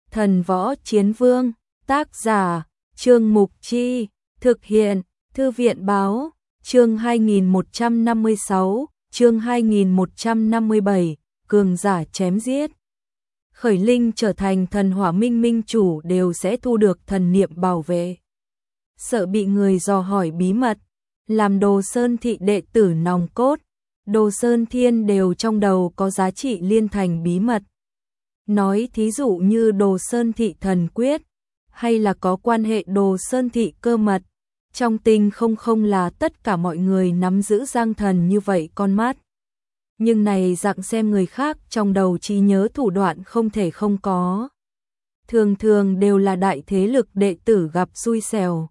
Thần Võ Chiến Vương, tác giả, Trương Mục Chi, thực hiện, Thư viện Báo, chương 2156, chương 2157, cường giả chém giết. Khởi Linh trở thành thần hỏa minh minh chủ đều sẽ thu được thần niệm bảo vệ. Sợ bị người dò hỏi bí mật, làm Đồ Sơn thị đệ tử nòng cốt, Đồ Sơn Thiên đều trong đầu có giá trị liên thành bí mật. Nói thí dụ như Đồ Sơn thị thần quyết, hay là có quan hệ Đồ Sơn thị cơ mật, trong tinh không là tất cả mọi người nắm giữ Giang Thần như vậy con mắt. Nhưng này dạng xem người khác trong đầu trí nhớ thủ đoạn không thể không có. Thường thường đều là đại thế lực đệ tử gặp xui xẻo.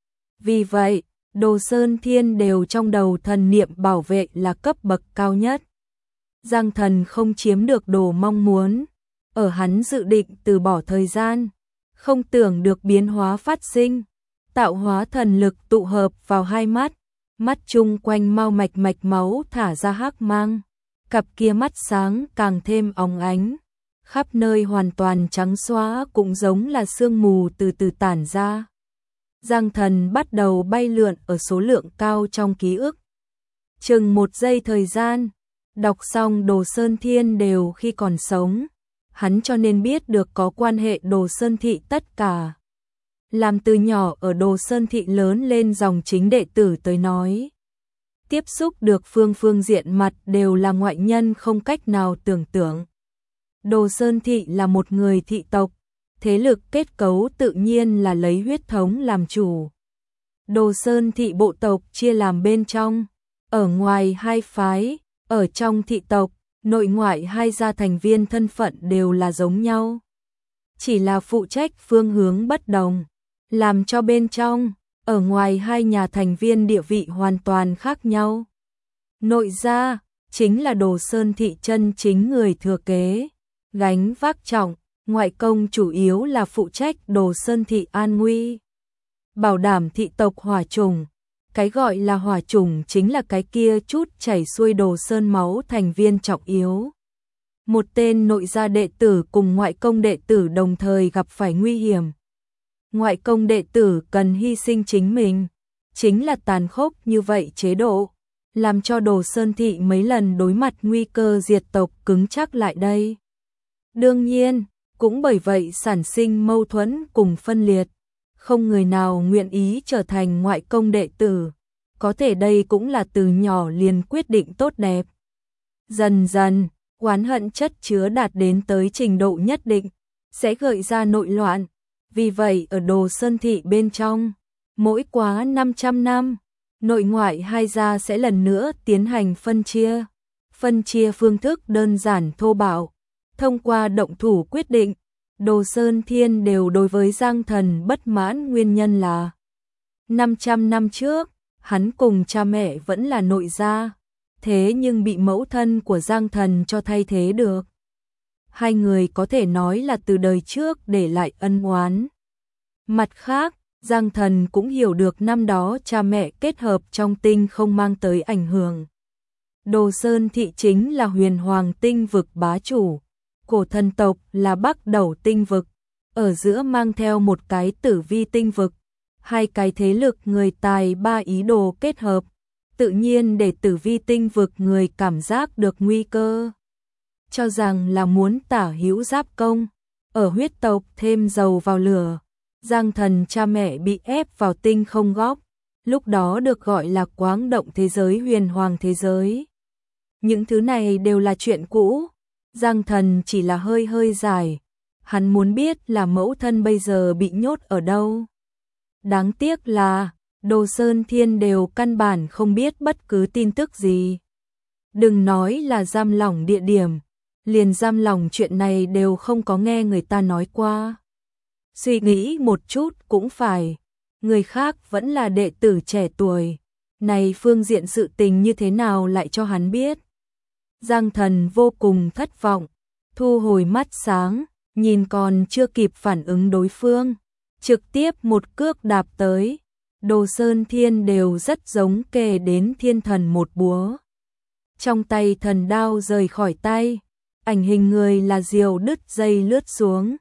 Vì vậy, Đồ Sơn Thiên đều trong đầu thần niệm bảo vệ là cấp bậc cao nhất. Giang Thần không chiếm được đồ mong muốn, ở hắn dự định từ bỏ thời gian, không tưởng được biến hóa phát sinh, tạo hóa thần lực tụ hợp vào hai mắt, mắt chung quanh mau mạch máu thả ra hắc mang, cặp kia mắt sáng càng thêm óng ánh, khắp nơi hoàn toàn trắng xóa cũng giống là sương mù từ từ tản ra. Giang Thần bắt đầu bay lượn ở số lượng cao trong ký ức. Chừng 1 giây thời gian, đọc xong Đồ Sơn Thiên đều khi còn sống, hắn cho nên biết được có quan hệ Đồ Sơn thị tất cả. Làm từ nhỏ ở Đồ Sơn thị lớn lên dòng chính đệ tử tới nói, tiếp xúc được phương diện mặt đều là ngoại nhân không cách nào tưởng tượng. Đồ Sơn thị là một người thị tộc, thế lực kết cấu tự nhiên là lấy huyết thống làm chủ. Đồ Sơn thị bộ tộc chia làm bên trong, ở ngoài hai phái, ở trong thị tộc, nội ngoại hai gia thành viên thân phận đều là giống nhau. Chỉ là phụ trách phương hướng bất đồng, làm cho bên trong, ở ngoài hai nhà thành viên địa vị hoàn toàn khác nhau. Nội gia, chính là Đồ Sơn thị chân chính người thừa kế, gánh vác trọng. Ngoại công chủ yếu là phụ trách Đồ Sơn thị an nguy, bảo đảm thị tộc hỏa chủng. Cái gọi là hỏa chủng chính là cái kia chút chảy xuôi Đồ Sơn máu thành viên trọng yếu. Một tên nội gia đệ tử cùng ngoại công đệ tử đồng thời gặp phải nguy hiểm. Ngoại công đệ tử cần hy sinh chính mình, chính là tàn khốc như vậy chế độ, làm cho Đồ Sơn thị mấy lần đối mặt nguy cơ diệt tộc cứng chắc lại đây. Đương nhiên, cũng bởi vậy sản sinh mâu thuẫn cùng phân liệt, không người nào nguyện ý trở thành ngoại công đệ tử, có thể đây cũng là từ nhỏ liền quyết định tốt đẹp. Dần dần, oán hận chất chứa đạt đến tới trình độ nhất định, sẽ gợi ra nội loạn, vì vậy ở Đồ Sơn thị bên trong, mỗi quá 500 năm, nội ngoại hai gia sẽ lần nữa tiến hành phân chia phương thức đơn giản thô bạo. Thông qua động thủ quyết định, Đồ Sơn Thiên đều đối với Giang Thần bất mãn nguyên nhân là 500 năm trước, hắn cùng cha mẹ vẫn là nội gia, thế nhưng bị mẫu thân của Giang Thần cho thay thế được. Hai người có thể nói là từ đời trước để lại ân oán. Mặt khác, Giang Thần cũng hiểu được năm đó cha mẹ kết hợp trong tinh không mang tới ảnh hưởng. Đồ Sơn thị chính là huyền hoàng tinh vực bá chủ. Cổ thần tộc là Bắc Đẩu tinh vực, ở giữa mang theo một cái Tử Vi tinh vực, hai cái thế lực người tài ba ý đồ kết hợp, tự nhiên để Tử Vi tinh vực người cảm giác được nguy cơ. Cho rằng là muốn tả hữu giáp công, ở huyết tộc thêm dầu vào lửa, Giang Thần cha mẹ bị ép vào tinh không góc, lúc đó được gọi là Quáng động thế giới huyền hoàng thế giới. Những thứ này đều là chuyện cũ. Giang Thần chỉ là hơi dài, hắn muốn biết là mẫu thân bây giờ bị nhốt ở đâu. Đáng tiếc là, Đồ Sơn Thiên đều căn bản không biết bất cứ tin tức gì. Đừng nói là giam lỏng địa điểm, liền giam lỏng chuyện này đều không có nghe người ta nói qua. Suy nghĩ một chút cũng phải, người khác vẫn là đệ tử trẻ tuổi, này phương diện sự tình như thế nào lại cho hắn biết. Giang Thần vô cùng thất vọng, thu hồi mắt sáng, nhìn còn chưa kịp phản ứng đối phương, trực tiếp một cước đạp tới. Đồ Sơn Thiên đều rất giống kề đến thiên thần một búa. Trong tay thần đao rời khỏi tay, ảnh hình người là diều đứt dây lướt xuống,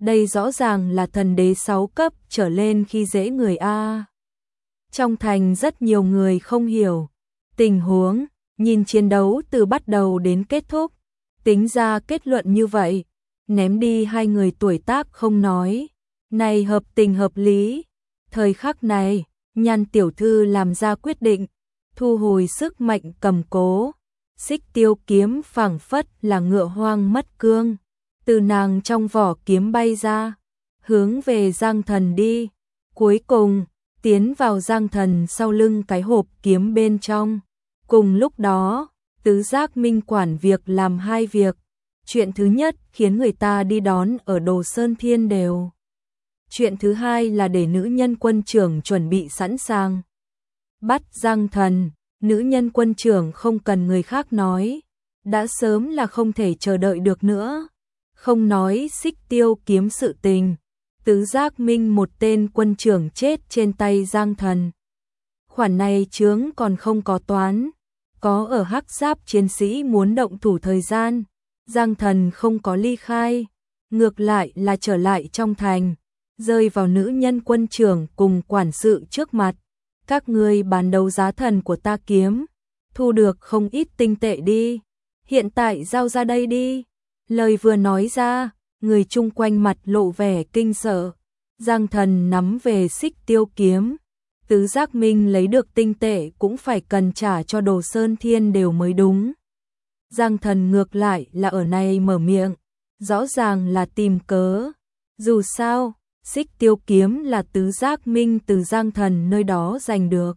đây rõ ràng là thần đế 6 cấp trở lên khi dễ người a. Trong thành rất nhiều người không hiểu tình huống, nhìn chiến đấu từ bắt đầu đến kết thúc, tính ra kết luận như vậy, ném đi hai người tuổi tác không nói, này hợp tình hợp lý. Thời khắc này, Nhan tiểu thư làm ra quyết định, thu hồi sức mạnh cầm cố, Xích Tiêu kiếm phảng phất là ngựa hoang mất cương, từ nàng trong vỏ kiếm bay ra, hướng về Giang Thần đi, cuối cùng tiến vào Giang Thần sau lưng cái hộp kiếm bên trong. Cùng lúc đó, Tứ Giác Minh quản việc làm hai việc. Chuyện thứ nhất khiến người ta đi đón ở Đồ Sơn Thiên đều. Chuyện thứ hai là để nữ nhân quân trưởng chuẩn bị sẵn sàng. Bắt Giang Thần, nữ nhân quân trưởng không cần người khác nói, đã sớm là không thể chờ đợi được nữa. Không nói Xích Tiêu kiếm sự tình, Tứ Giác Minh một tên quân trưởng chết trên tay Giang Thần. Khoản này chướng còn không có toán, có ở Hắc Giáp chiến sĩ muốn động thủ thời gian, Giang Thần không có ly khai, ngược lại là trở lại trong thành, rơi vào nữ nhân quân trưởng cùng quản sự trước mặt. Các ngươi bán đấu giá thần của ta kiếm, thu được không ít tinh tệ đi, hiện tại giao ra đây đi. Lời vừa nói ra, người chung quanh mặt lộ vẻ kinh sợ. Giang Thần nắm về Xích Tiêu kiếm, Tứ Giác Minh lấy được tinh tệ cũng phải cần trả cho Đồ Sơn Thiên đều mới đúng. Giang Thần ngược lại là ở này mở miệng, rõ ràng là tìm cớ. Dù sao, Xích Tiêu kiếm là Tứ Giác Minh từ Giang Thần nơi đó giành được.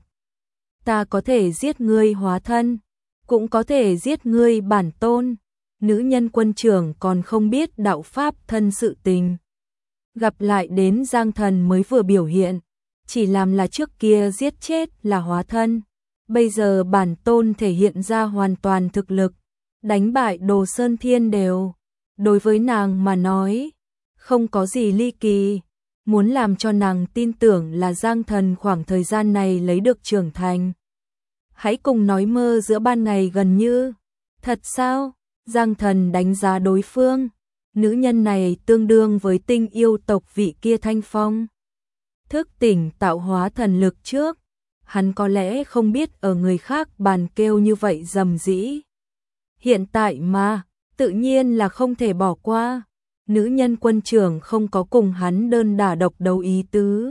Ta có thể giết ngươi hóa thân, cũng có thể giết ngươi bản tôn. Nữ nhân quân trưởng còn không biết đạo pháp thân sự tình. Gặp lại đến Giang Thần mới vừa biểu hiện, chỉ làm là trước kia giết chết là hóa thân. Bây giờ bản tôn thể hiện ra hoàn toàn thực lực, đánh bại Đồ Sơn Thiên đều. Đối với nàng mà nói, không có gì ly kỳ. Muốn làm cho nàng tin tưởng là Giang Thần khoảng thời gian này lấy được trưởng thành. Hãy cùng nói mơ giữa ban ngày gần như. Thật sao? Giang Thần đánh giá đối phương. Nữ nhân này tương đương với tinh yêu tộc vị kia Thanh Phong. Thức tỉnh tạo hóa thần lực trước. Hắn có lẽ không biết ở người khác bàn kêu như vậy rầm rĩ. Hiện tại mà, tự nhiên là không thể bỏ qua. Nữ nhân quân trưởng không có cùng hắn đơn đả độc đấu ý tứ.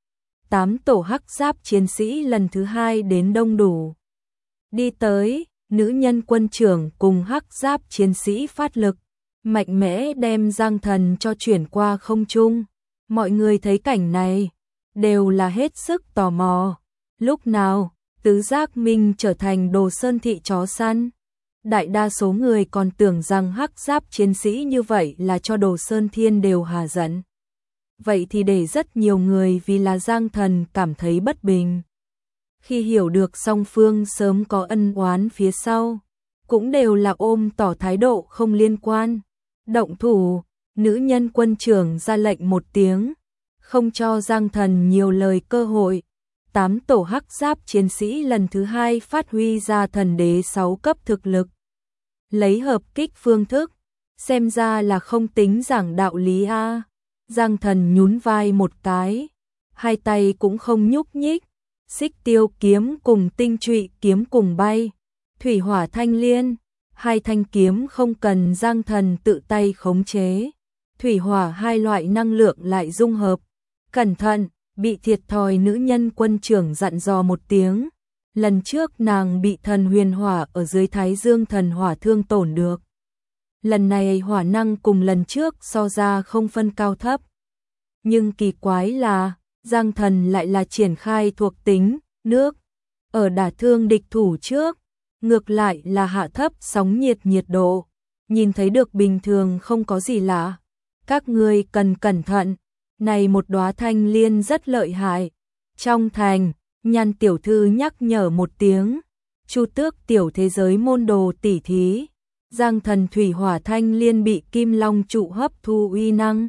8 tổ Hắc Giáp chiến sĩ lần thứ 2 đến đông đủ. Đi tới, nữ nhân quân trưởng cùng Hắc Giáp chiến sĩ phát lực, mạnh mẽ đem Giang Thần cho chuyển qua không trung. Mọi người thấy cảnh này, đều là hết sức tò mò. Lúc nào, Tứ Giác Minh trở thành Đồ Sơn thị chó săn? Đại đa số người còn tưởng rằng Hắc Giáp chiến sĩ như vậy là cho Đồ Sơn Thiên đều hà giận. Vậy thì để rất nhiều người vì là Giang Thần cảm thấy bất bình. Khi hiểu được song phương sớm có ân oán phía sau, cũng đều là ôm tỏ thái độ không liên quan. Động thủ, nữ nhân quân trưởng ra lệnh một tiếng, không cho Giang Thần nhiều lời cơ hội. 8 tổ Hắc Giáp chiến sĩ lần thứ 2 phát huy ra thần đế 6 cấp thực lực. Lấy hợp kích phương thức, xem ra là không tính giảng đạo lý a. Giang Thần nhún vai một cái, hai tay cũng không nhúc nhích. Xích Tiêu kiếm cùng Tinh Trụy kiếm cùng bay, Thủy Hỏa Thanh Liên, hai thanh kiếm không cần Giang Thần tự tay khống chế. Thủy hỏa hai loại năng lượng lại dung hợp. Cẩn thận, bị thiệt thòi nữ nhân quân trưởng dặn dò một tiếng. Lần trước nàng bị thần huyền hỏa ở dưới Thái Dương thần hỏa thương tổn được. Lần này hỏa năng cùng lần trước so ra không phân cao thấp. Nhưng kỳ quái là, Giang Thần lại là triển khai thuộc tính, nước. Ở đả thương địch thủ trước, ngược lại là hạ thấp sóng nhiệt độ. Nhìn thấy được bình thường không có gì lạ. Các ngươi cần cẩn thận, này một đóa thanh liên rất lợi hại. Trong thành, Nhan tiểu thư nhắc nhở một tiếng. Chu Tước tiểu thế giới môn đồ tỉ thí. Giang Thần thủy hỏa thanh liên bị Kim Long trụ hấp thu uy năng.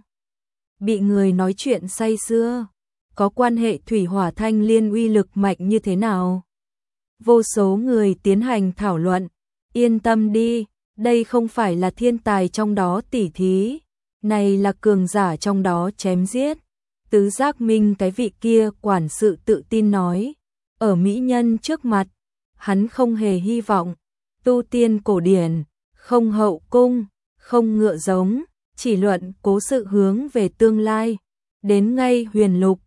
Bị người nói chuyện say sưa. Có quan hệ thủy hỏa thanh liên uy lực mạnh như thế nào? Vô số người tiến hành thảo luận. Yên tâm đi, đây không phải là thiên tài trong đó tỉ thí. này là cường giả trong đó chém giết. Tứ Giác Minh cái vị kia quản sự tự tin nói, ở mỹ nhân trước mặt, hắn không hề hy vọng, tu tiên cổ điển, không hậu cung, không ngựa giống, chỉ luận cố sự hướng về tương lai, đến ngay huyền lục,